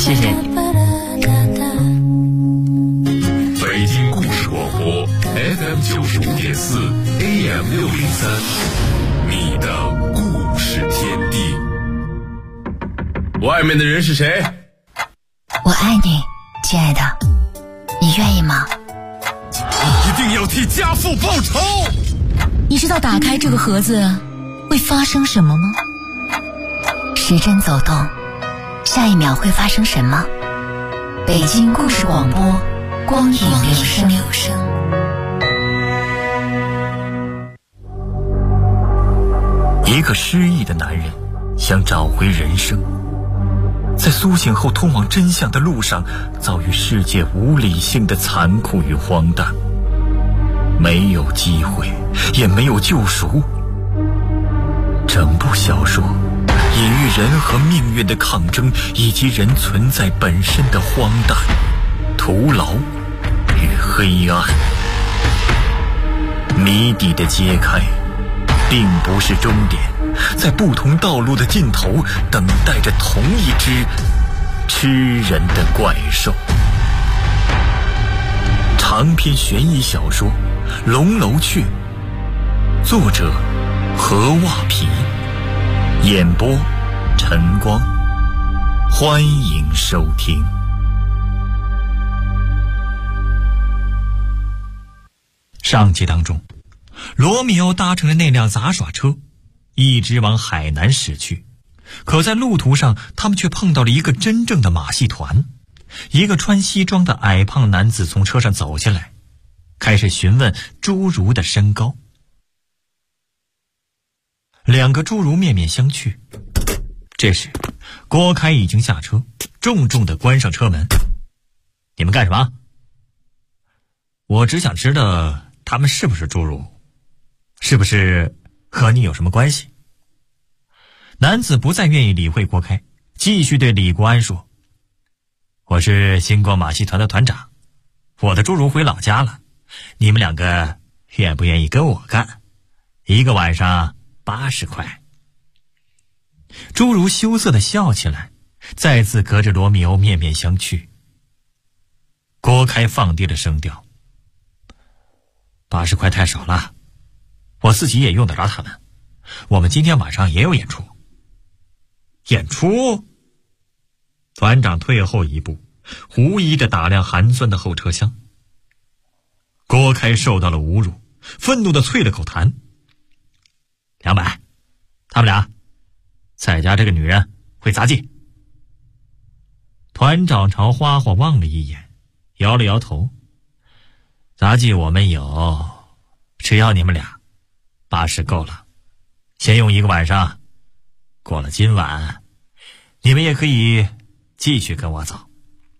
谢谢你。 北京故事广播 FM 95.4 AM 603，你的故事天地。外面的人是谁？ 我爱你，亲爱的，你愿意吗？ 你一定要替家父报仇。 你知道打开这个盒子会发生什么吗？时针走动，下一秒会发生什么？北京故事广播，光影留声。 一个失忆的男人想找回人生，在苏醒后通往真相的路上，遭遇世界无理性的残酷与荒诞，没有机会，也没有救赎。整部小说隐喻人和命运的抗争，以及人存在本身的荒诞、徒劳与黑暗。谜底的揭开并不是终点，在不同道路的尽头，等待着同一只吃人的怪兽。长篇悬疑小说《龙楼雀》，作者何袜皮，演播晨光，欢迎收听。上集当中，罗密欧搭乘的那辆杂耍车一直往海南驶去，可在路途上他们却碰到了一个真正的马戏团。一个穿西装的矮胖男子从车上走下来，开始询问侏儒的身高。两个侏儒面面相觑。这时郭开已经下车，重重地关上车门。你们干什么？我只想知道他们是不是侏儒，是不是和你有什么关系？男子不再愿意理会郭开，继续对李国安说：我是星光马戏团的团长，我的侏儒回老家了，你们两个愿不愿意跟我干？一个晚上80块。侏儒羞涩地笑起来，再次隔着罗密欧面面相觑。郭开放低了声调：80块太少了，我自己也用得着他们。我们今天晚上也有演出。演出？团长退后一步，狐疑着打量寒酸的后车厢。郭开受到了侮辱，愤怒地啐了口痰：200，他们俩再加这个女人会杂技。团长朝花花望了一眼，摇了摇头：杂技我们有，只要你们俩80够了，先用1个晚上，过了今晚你们也可以继续跟我走。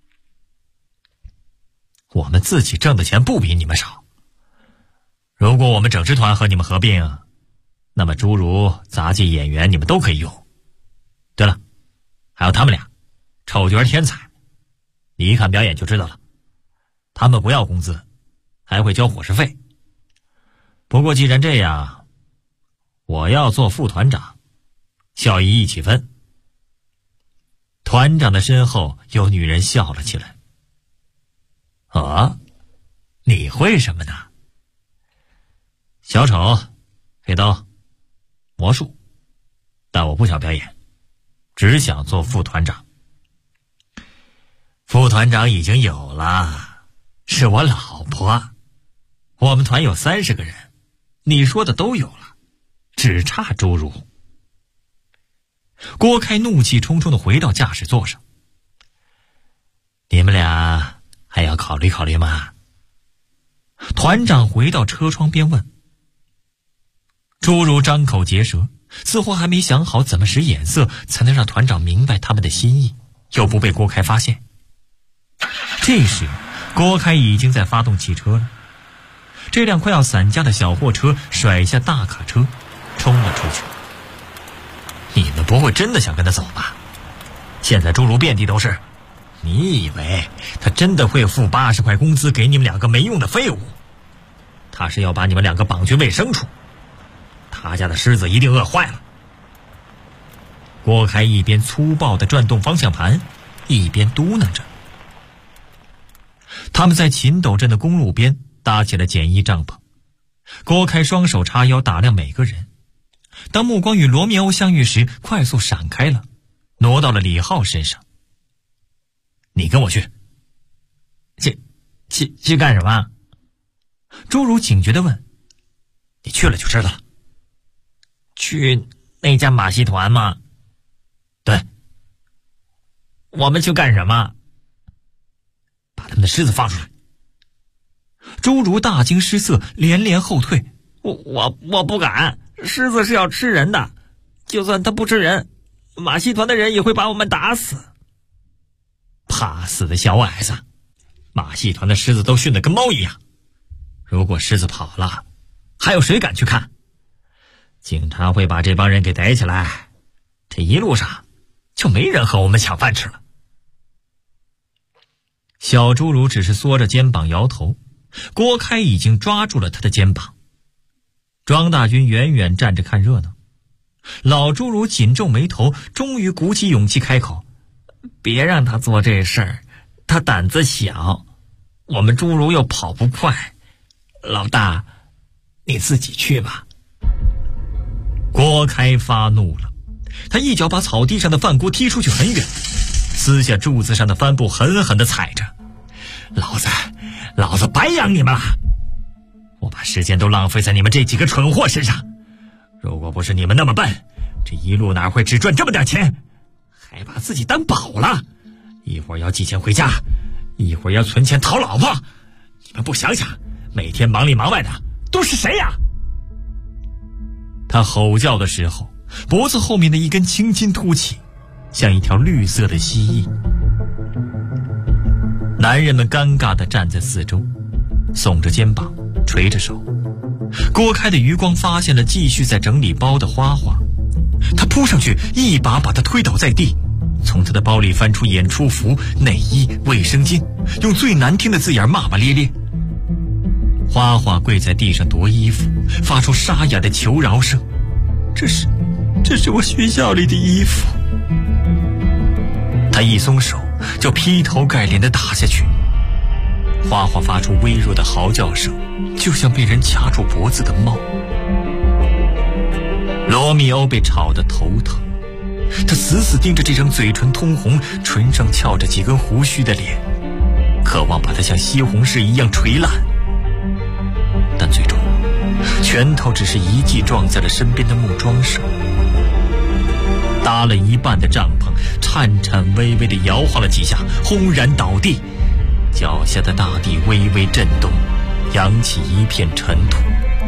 我们自己挣的钱不比你们少，如果我们整支团和你们合并，那么侏儒、杂技演员你们都可以用。对了，还有他们俩，丑角天才，你一看表演就知道了。他们不要工资，还会交伙食费。不过既然这样，我要做副团长，效益一起分。团长的身后有女人笑了起来。你会什么呢？小丑、飞刀、魔术，但我不想表演，只想做副团长。副团长已经有了，是我老婆。我们团有30个人，你说的都有了，只差侏儒。郭开怒气冲冲地回到驾驶座上。你们俩还要考虑考虑吗？团长回到车窗边问。侏儒张口结舌，似乎还没想好怎么使眼色才能让团长明白他们的心意，又不被郭开发现。这时郭开已经在发动汽车了，这辆快要散架的小货车甩下大卡车冲了出去。你们不会真的想跟他走吧？现在侏儒遍地都是，你以为他真的会付80块工资给你们两个没用的废物？他是要把你们两个绑去喂牲畜，他家的狮子一定饿坏了。郭开一边粗暴地转动方向盘， 一边嘟囔着。他们在秦斗镇的公路边搭起了简易帐篷，郭开双手叉腰打量每个人，当目光与罗密欧相遇时，快速闪开了，挪到了李浩身上。你跟我去。去干什么？朱如警觉地问。你去了就知道了。去那家马戏团吗？对。我们去干什么？把他们的狮子放出来。朱如大惊失色，连连后退。我不敢，狮子是要吃人的，就算它不吃人，马戏团的人也会把我们打死。怕死的小矮子，马戏团的狮子都训得跟猫一样，如果狮子跑了，还有谁敢去看？警察会把这帮人给逮起来，这一路上就没人和我们抢饭吃了。小侏儒只是缩着肩膀摇头，郭开已经抓住了他的肩膀。庄大军远远站着看热闹，老侏儒紧皱眉头，终于鼓起勇气开口：别让他做这事儿，他胆子小，我们侏儒又跑不快，老大你自己去吧。郭开发怒了，他一脚把草地上的饭锅踢出去很远，撕下柱子上的帆布狠狠地踩着。老子白养你们了，我把时间都浪费在你们这几个蠢货身上，如果不是你们那么笨，这一路哪会只赚这么点钱，还把自己当宝了，一会儿要寄钱回家，一会儿要存钱讨老婆，你们不想想每天忙里忙外的都是谁呀？他吼叫的时候，脖子后面的一根青筋凸起，像一条绿色的蜥蜴。男人们尴尬地站在四周，耸着肩膀，垂着手。郭开的余光发现了继续在整理包的花花，他扑上去一把把他推倒在地，从他的包里翻出演出服、内衣、卫生巾，用最难听的字眼骂骂咧咧。花花跪在地上夺衣服，发出沙哑的求饶声。这是我学校里的衣服。他一松手就劈头盖脸地打下去。花花发出微弱的嚎叫声，就像被人掐住脖子的猫。罗密欧被吵得头疼，他死死盯着这张嘴唇通红、唇上翘着几根胡须的脸，渴望把它像西红柿一样捶烂。但最终拳头只是一记撞在了身边的木桩上。搭了一半的帐篷颤颤巍巍地摇晃了几下，轰然倒地，脚下的大地微微震动，扬起一片尘土。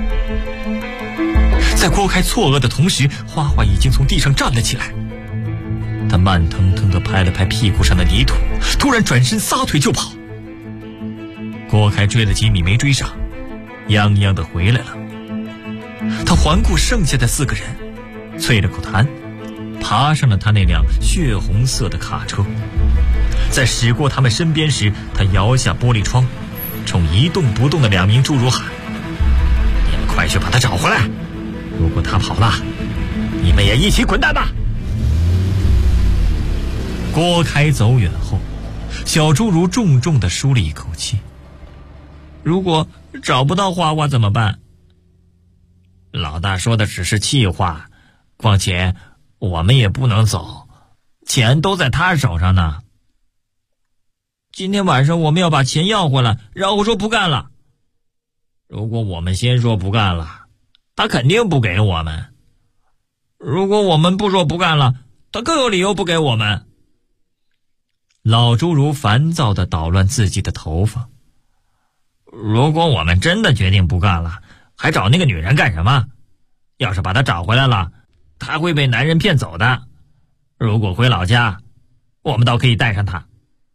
在郭开错愕的同时，花花已经从地上站了起来。他慢腾腾地拍了拍屁股上的泥土，突然转身撒腿就跑。郭开追了几米没追上，泱泱地回来了。他环顾剩下的4个人，啐了口痰，爬上了他那辆血红色的卡车。在驶过他们身边时，他摇下玻璃窗，冲一动不动的2名侏儒喊：你们快去把他找回来，如果他跑了，你们也一起滚蛋吧。郭开走远后，小侏儒重重地舒了一口气。如果找不到花花怎么办？老大说的只是气话，况且我们也不能走，钱都在他手上呢。今天晚上我们要把钱要回来，然后说不干了。如果我们先说不干了，他肯定不给我们。如果我们不说不干了，他更有理由不给我们。老侏儒烦躁地捣乱自己的头发。如果我们真的决定不干了，还找那个女人干什么？要是把她找回来了，她会被男人骗走的。如果回老家，我们倒可以带上她。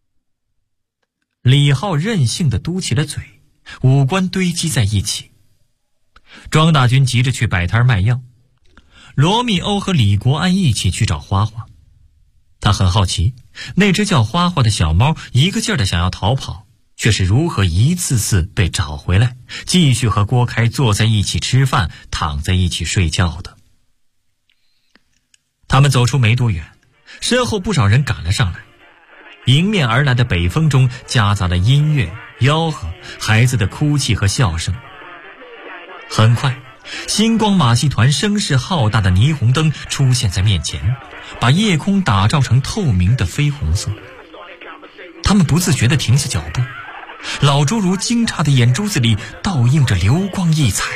李浩任性地嘟起了嘴，五官堆积在一起。庄大军急着去摆摊卖药，罗密欧和李国安一起去找花花。他很好奇，那只叫花花的小猫一个劲儿地想要逃跑，却是如何一次次被找回来，继续和郭开坐在一起吃饭，躺在一起睡觉的。他们走出没多远，身后不少人赶了上来。 迎面而来的北风中夹杂了音乐、吆喝、孩子的哭泣和笑声。很快，星光马戏团声势浩大的霓虹灯出现在面前，把夜空打造成透明的绯红色。他们不自觉地停下脚步，老侏儒惊诧的眼珠子里倒映着流光溢彩。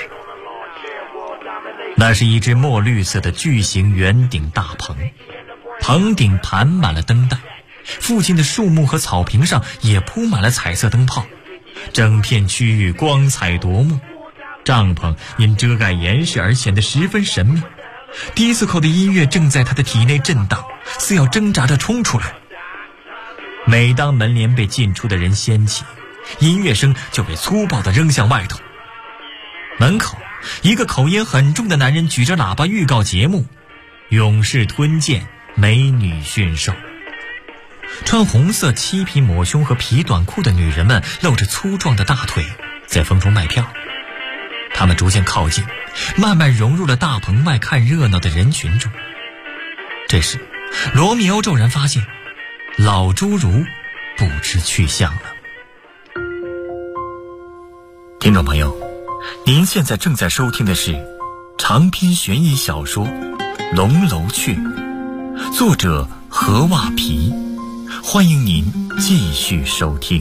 那是一只墨绿色的巨型圆顶大棚，棚顶盘满了灯带，附近的树木和草坪上也铺满了彩色灯泡，整片区域光彩夺目。帐篷因遮盖严实而显得十分神秘，迪斯科的音乐正在他的体内震荡，似要挣扎着冲出来。每当门帘被进出的人掀起，音乐声就被粗暴地扔向外头。门口，一个口音很重的男人举着喇叭预告节目：勇士吞剑，美女驯兽。穿红色漆皮抹胸和皮短裤的女人们露着粗壮的大腿，在风中卖票。他们逐渐靠近，慢慢融入了大棚外看热闹的人群中。这时，罗密欧骤然发现，老侏儒不知去向了。听众朋友，您现在正在收听的是长篇悬疑小说《龙楼雀》，作者何袜皮，欢迎您继续收听。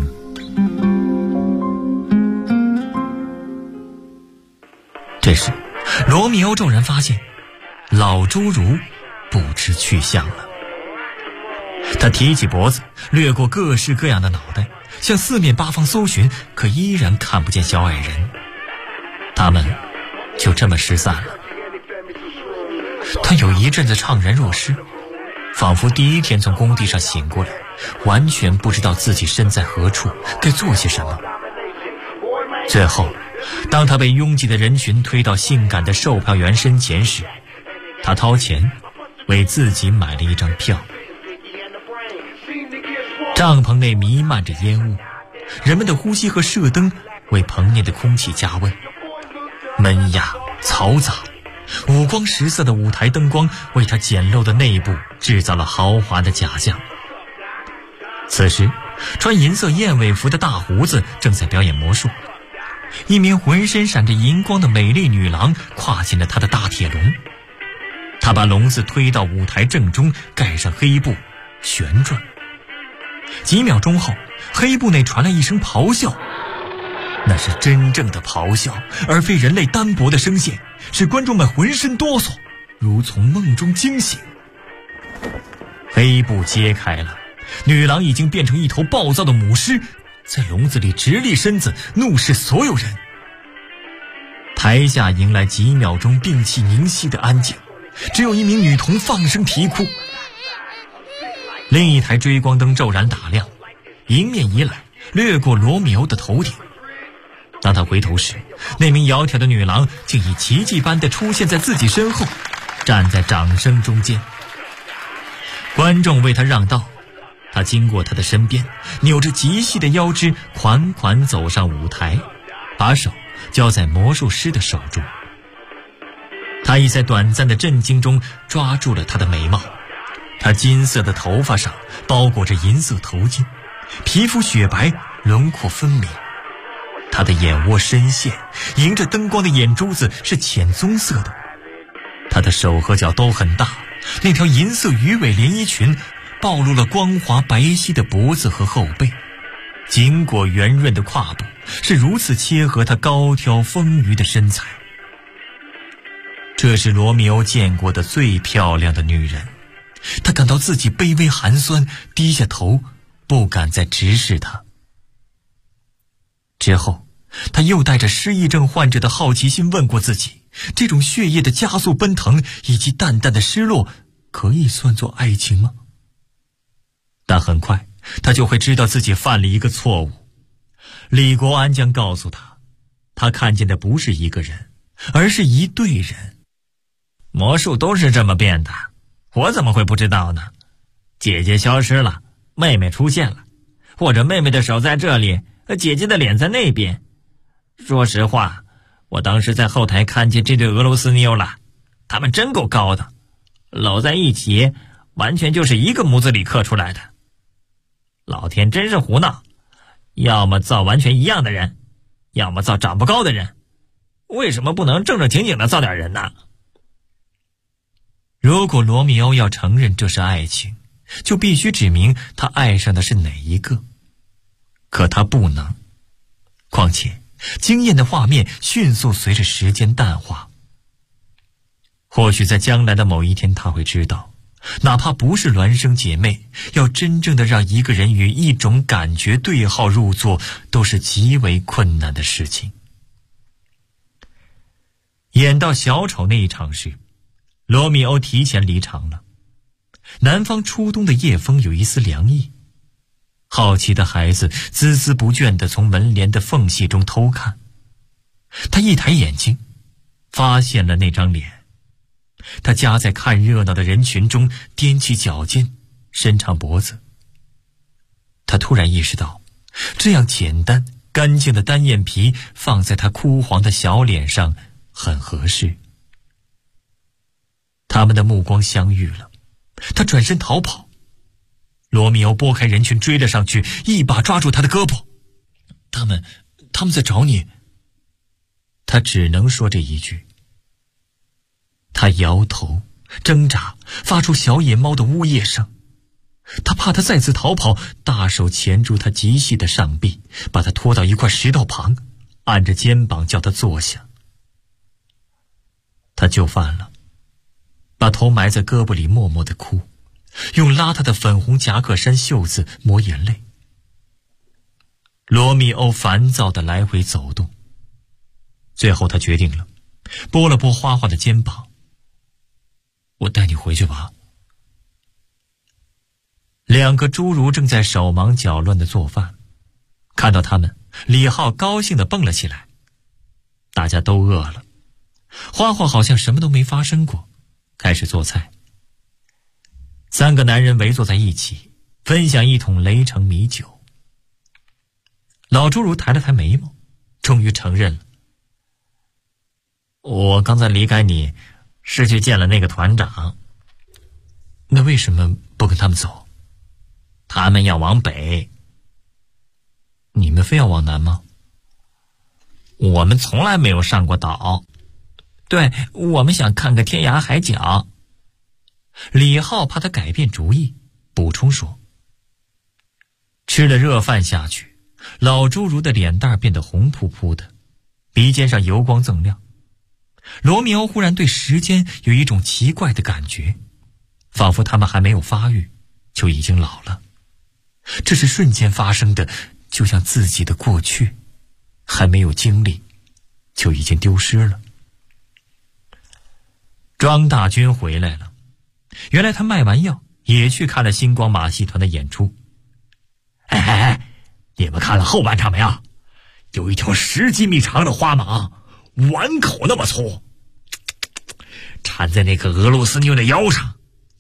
这时，罗密欧骤然发现，老侏儒不知去向了。他提起脖子，掠过各式各样的脑袋，向四面八方搜寻，可依然看不见小矮人。他们就这么失散了。他有一阵子怅然若失，仿佛第一天从工地上醒过来，完全不知道自己身在何处，该做些什么。最后，当他被拥挤的人群推到性感的售票员身前时，他掏钱为自己买了一张票。帐篷内弥漫着烟雾，人们的呼吸和射灯为棚内的空气加温。闷哑嘈杂，五光十色的舞台灯光为他简陋的内部制造了豪华的假象。此时，穿银色燕尾服的大胡子正在表演魔术。一名浑身闪着银光的美丽女郎跨进了他的大铁笼，她把笼子推到舞台正中，盖上黑布，旋转。几秒钟后，黑布内传来一声咆哮，那是真正的咆哮，而非人类单薄的声线，使观众们浑身哆嗦，如从梦中惊醒。黑布揭开了，女郎已经变成一头暴躁的母狮，在笼子里直立身子，怒视所有人。台下迎来几秒钟屏气凝息的安静，只有一名女童放声啼哭。另一台追光灯骤然打亮，迎面一来，掠过罗密欧的头顶。当他回头时，那名窈窕的女郎竟以奇迹般地出现在自己身后，站在掌声中间。观众为他让道，他经过他的身边，扭着极细的腰肢款款走上舞台，把手交在魔术师的手中。他已在短暂的震惊中抓住了他的美貌，他金色的头发上包裹着银色头巾，皮肤雪白，轮廓分明。他的眼窝深陷，迎着灯光的眼珠子是浅棕色的。他的手和脚都很大，那条银色鱼尾连衣裙暴露了光滑白皙的脖子和后背，紧裹圆润的胯部是如此切合他高挑丰腴的身材。这是罗密欧见过的最漂亮的女人，他感到自己卑微寒酸，低下头，不敢再直视她。之后，他又带着失忆症患者的好奇心问过自己，这种血液的加速奔腾以及淡淡的失落，可以算作爱情吗？但很快，他就会知道自己犯了一个错误。李国安将告诉他，他看见的不是一个人，而是一队人。魔术都是这么变的，我怎么会不知道呢？姐姐消失了，妹妹出现了，或者妹妹的手在这里，姐姐的脸在那边。说实话，我当时在后台看见这对俄罗斯妞了，她们真够高的，搂在一起，完全就是一个模子里刻出来的。 老天真是胡闹，要么造完全一样的人，要么造长不高的人，为什么不能正正经经的造点人呢？如果罗密欧要承认这是爱情，就必须指明他爱上的是哪一个。可他不能，况且惊艳的画面迅速随着时间淡化。或许在将来的某一天，他会知道，哪怕不是孪生姐妹，要真正的让一个人与一种感觉对号入座，都是极为困难的事情。演到小丑那一场时，罗密欧提前离场了。南方初冬的夜风有一丝凉意，好奇的孩子孜孜不倦地从门帘的缝隙中偷看。他一抬眼睛，发现了那张脸。他夹在看热闹的人群中，踮起脚尖，伸长脖子。他突然意识到，这样简单干净的单眼皮放在他枯黄的小脸上很合适。他们的目光相遇了，他转身逃跑。罗密欧拨开人群追了上去，一把抓住他的胳膊。他们在找你。他只能说这一句。他摇头挣扎，发出小野猫的呜咽声。他怕他再次逃跑，大手钳住他极细的上臂，把他拖到一块石头旁，按着肩膀叫他坐下。他就范了，把头埋在胳膊里默默地哭，用邋遢的粉红夹克衫袖子抹眼泪。罗密欧烦躁地来回走动，最后他决定了，拨了拨花花的肩膀。我带你回去吧。两个侏儒正在手忙脚乱地做饭，看到他们，李浩高兴地蹦了起来。大家都饿了，花花好像什么都没发生过，开始做菜。三个男人围坐在一起，分享一桶雷城米酒。老侏儒抬了抬眉毛，终于承认了。我刚才离开你是去见了那个团长。那为什么不跟他们走？他们要往北。你们非要往南吗？我们从来没有上过岛。对，我们想看个天涯海角。李浩怕他改变主意，补充说。吃了热饭下去，老侏儒的脸蛋变得红扑扑的，鼻尖上油光锃亮。罗密欧忽然对时间有一种奇怪的感觉，仿佛他们还没有发育，就已经老了。这是瞬间发生的，就像自己的过去还没有经历，就已经丢失了。庄大军回来了，原来他卖完药也去看了星光马戏团的演出。哎，你们看了后半场没有？有一条10几米长的花蟒，碗口那么粗，缠在那个俄罗斯妞的腰上。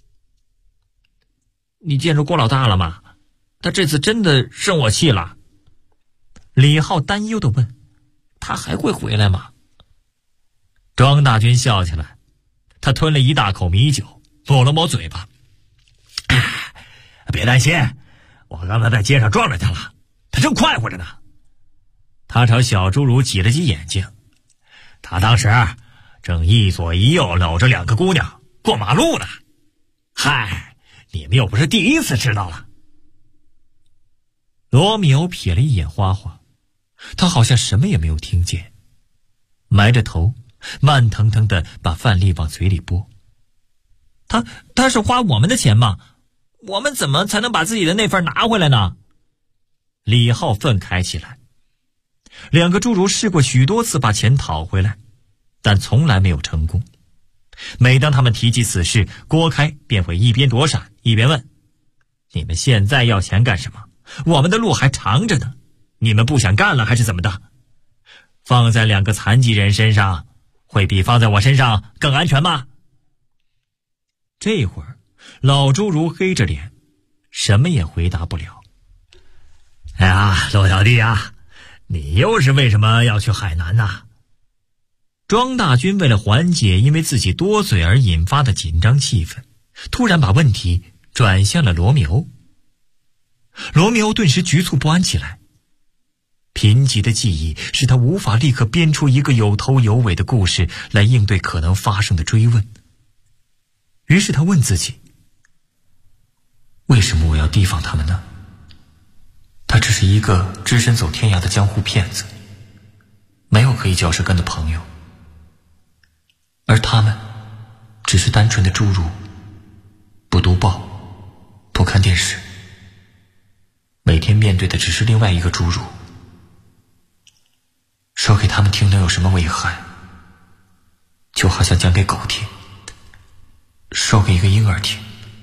你见着郭老大了吗？他这次真的生我气了。李浩担忧地问，他还会回来吗？庄大军笑起来，他吞了一大口米酒，抹了抹嘴巴。别担心，我刚才在街上撞着他了，他正快活着呢。他朝小侏儒挤了挤眼睛，他当时正一左一右搂着2个姑娘过马路呢。嗨，你们又不是第一次知道了。罗密欧瞥了一眼花花，他好像什么也没有听见，埋着头慢腾腾地把饭粒往嘴里拨。他是花我们的钱吗？我们怎么才能把自己的那份拿回来呢？李浩愤慨起来。2个侏儒试过许多次把钱讨回来，但从来没有成功。每当他们提及此事，郭开便会一边躲闪一边问，你们现在要钱干什么？我们的路还长着呢，你们不想干了还是怎么的？放在2个残疾人身上会比放在我身上更安全吗？这会儿老侏儒黑着脸，什么也回答不了。哎呀，罗小弟啊，你又是为什么要去海南呢？庄大军为了缓解因为自己多嘴而引发的紧张气氛，突然把问题转向了罗密欧。 罗密欧顿时局促不安起来。贫瘠的记忆使他无法立刻编出一个有头有尾的故事来应对可能发生的追问。于是他问自己，为什么我要提防他们呢？他只是一个只身走天涯的江湖骗子，没有可以嚼舌根的朋友，而他们只是单纯的侏儒，不读报，不看电视，每天面对的只是另外一个侏儒。说给他们听能有什么危害？就好像讲给狗听，说给一个婴儿听。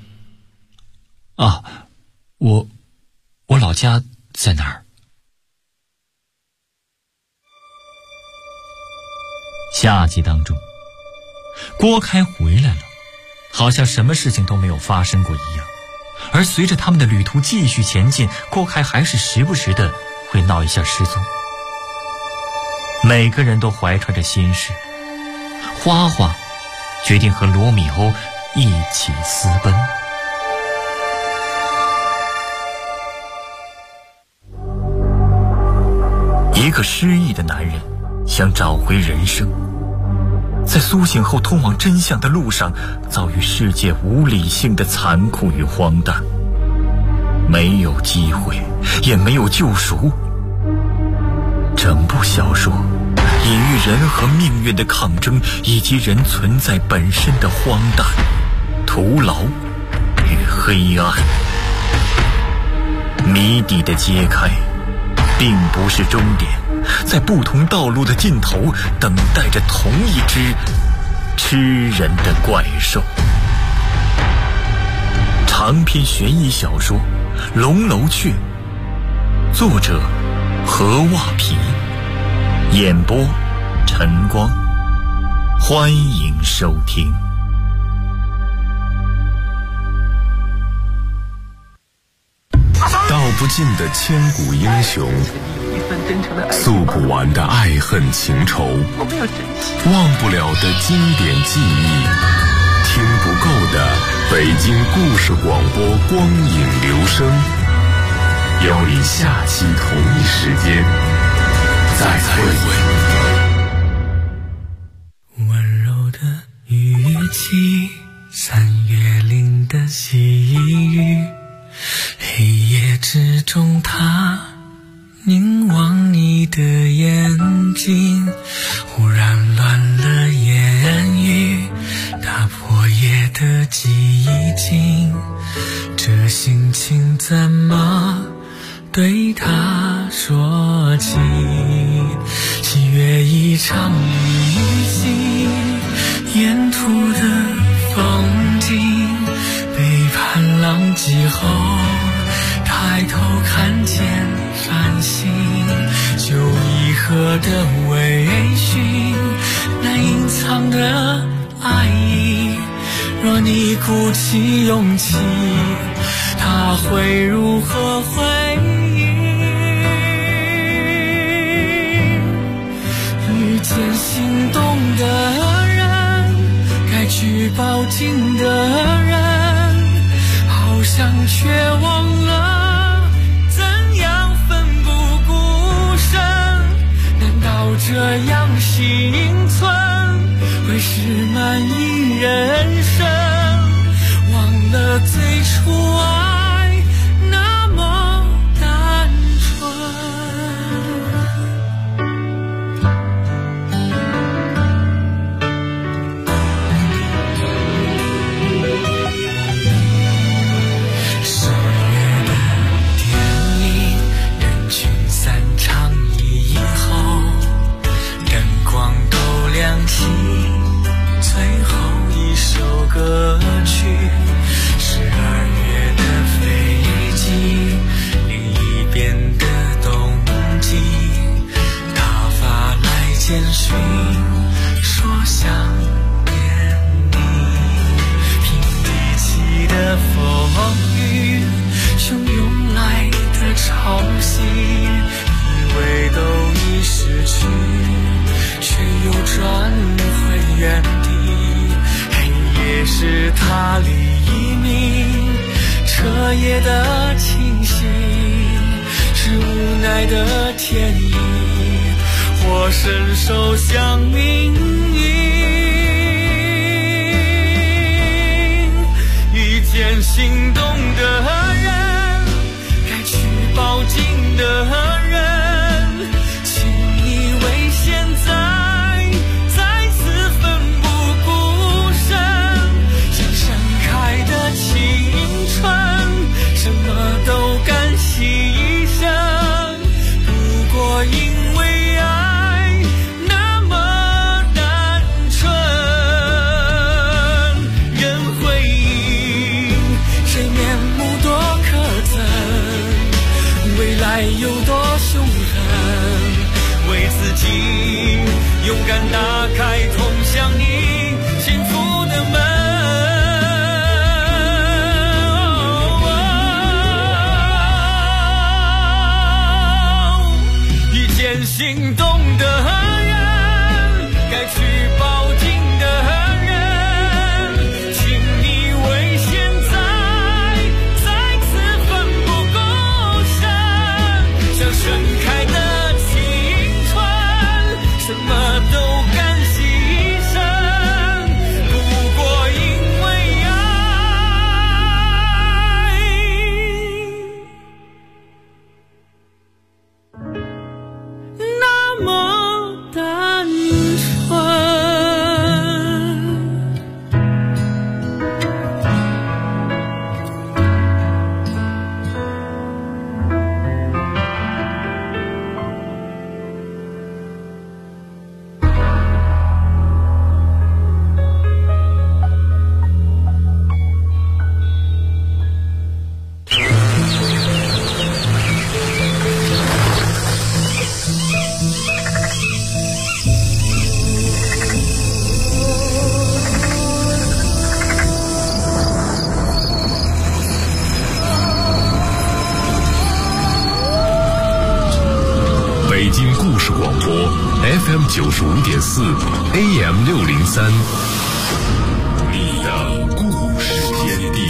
啊，我老家在哪儿？下集当中，郭开回来了，好像什么事情都没有发生过一样。而随着他们的旅途继续前进，郭开还是时不时的会闹一下失踪。每个人都怀揣着心事，花花决定和罗密欧一起私奔。一个失忆的男人想找回人生，在苏醒后通往真相的路上，遭遇世界无理性的残酷与荒诞，没有机会，也没有救赎。整部小说隐喻人和命运的抗争，以及人存在本身的荒诞、徒劳与黑暗。谜底的揭开并不是终点，在不同道路的尽头等待着同一只吃人的怪兽。长篇悬疑小说《龙楼雀》，作者何袜皮，演播晨光，欢迎收听。 道不尽的千古英雄，诉不完的爱恨情仇，忘不了的经典记忆，听不够的北京故事广播光影留声。邀你下期同一时间再会。 温柔的语气，三月林的细雨，黑夜之中他凝望你的眼睛，忽然乱了言语，打破夜的寂静，这心情怎么对他说起？喜悦一场旅行，沿途的风景，背叛浪迹后抬头看见繁星，旧遗河的微醺，难隐藏的爱意，若你鼓起勇气，他会如何回应？遇见心动的人，该去抱紧的人，好像却忘了怎样奋不顾身。难道这样幸存会是满意人生？忘了最初爱那么单纯。10月的电影，人群散场以后，灯光都亮起，最后一首歌曲。12月的飞机，另一边的冬季，他发来简讯说想念你。平地起的风雨，汹涌来的潮汐，以为都已失去，却又转回原地。黑夜是他黎明，彻夜的清醒， 心，是无奈的天意，或伸手向命运。遇见心动的人，该去抱紧的人，请你为现在再次奋不顾身，像盛开的青春，什么都敢牺牲，不过因为爱那么单纯。人回应谁面目多可憎，未来有多凶狠，为自己勇敢打开通向你幸福的门。遇见心动的人，该去抱紧的人，请你为现在再次奋不顾身，像盛开的青春，什么都敢牺牲，不过因为爱那么单纯。 北京故事广播 FM 95.4 AM 603，你的故事天地。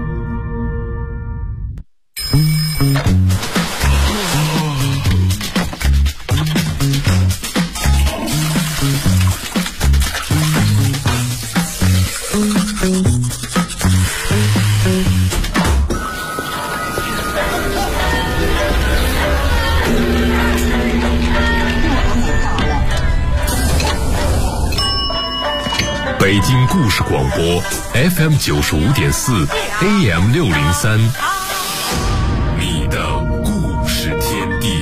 北京故事广播 FM 95.4 AM 603，你的故事天地。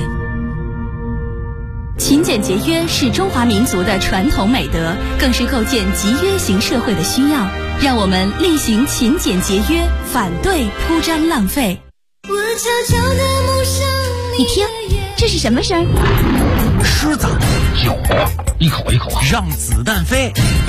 勤俭节约是中华民族的传统美德，更是构建集约型社会的需要。让我们厉行勤俭节约，反对铺张浪费。你听，这是什么声？ 狮子酒，一口一口啊，让子弹飞。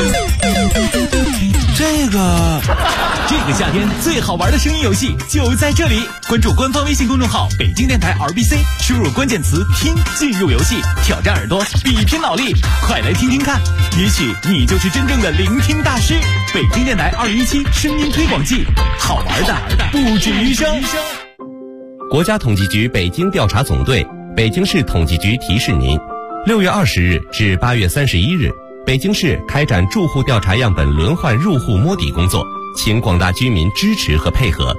这个夏天最好玩的声音游戏就在这里，关注官方微信公众号北京电台 RBC， 输入关键词听进入游戏，挑战耳朵，比拼脑力，快来听听看，也许你就是真正的聆听大师。北京电台217声音推广季，好玩的不止于声。 国家统计局北京调查总队、北京市统计局提示您：6月20日至8月31日，北京市开展住户调查样本轮换入户摸底工作，请广大居民支持和配合。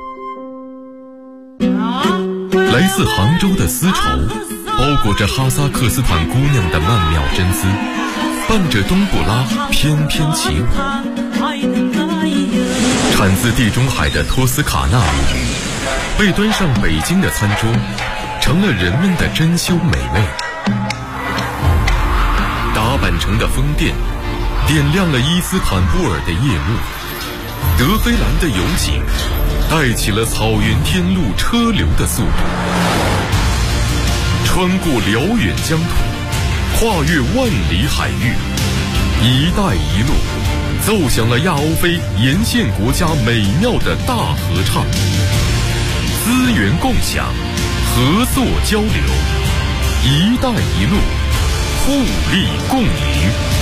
来自杭州的丝绸，包裹着哈萨克斯坦姑娘的曼妙真姿，伴着冬不拉翩翩起舞。产自地中海的托斯卡纳被端上北京的餐桌，成了人们的珍馐美味。打扮成的风电点亮了伊斯坦布尔的夜幕，德黑兰的油井带起了草原天路车流的速度，穿过辽远疆土，跨越万里海域，一带一路奏响了亚欧非沿线国家美妙的大合唱，资源共享，合作交流，一带一路，互利共赢。